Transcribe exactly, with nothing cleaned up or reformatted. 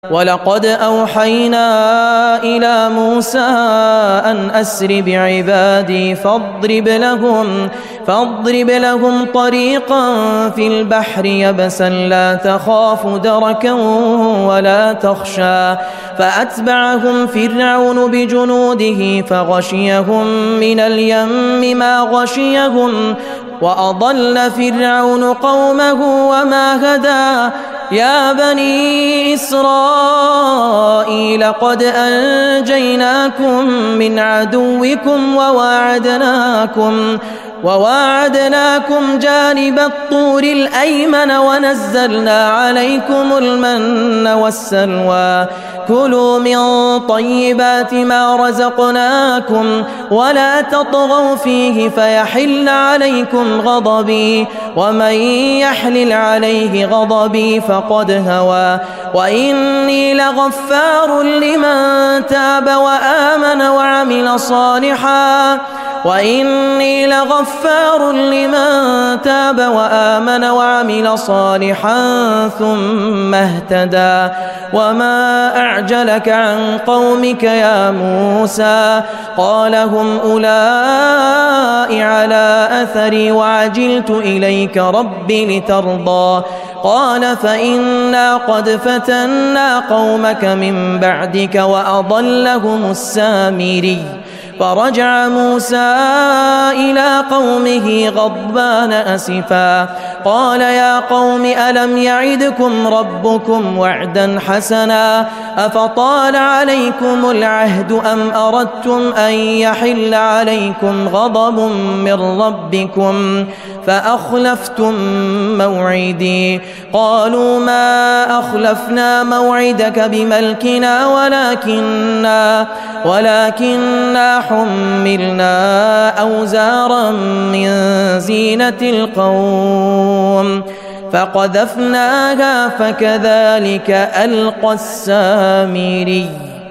ولقد أوحينا إلى موسى أن أسر بعبادي فاضرب لهم, فاضرب لهم طريقا في البحر يبسا لا تخاف دركا ولا تخشى فأتبعهم فرعون بجنوده فغشيهم من اليم ما غشيهم وأضل فرعون قومه وما هدى يا بني إسرائيل قد أنجيناكم من عدوكم وواعدناكم وواعدناكم جانب الطور الأيمن ونزلنا عليكم المن والسلوى كلوا من طيبات ما رزقناكم ولا تطغوا فيه فيحل عليكم غضبي ومن يحلل عليه غضبي فقد هوى وإني لغفار لمن تاب وآمن وعمل صالحا وإني لغفار لمن تاب وآمن وعمل صالحا ثم اهتدى وما أعجلك عن قومك يا موسى قال هم أولئك على أثري وعجلت إليك ربي لترضى قال فإنا قد فتنا قومك من بعدك وأضلهم السامري فرجع موسى إلى قومه غضبان أسفا قال يا قوم ألم يعدكم ربكم وعدا حسنا أفطال عليكم العهد أم أردتم أن يحل عليكم غضب من ربكم فأخلفتم موعدي قالوا ما أخلفنا موعدك بملكنا ولكننا ولكننا حملنا أوزارا من زينة القوم فقذفناها فكذلك ألقى السامري.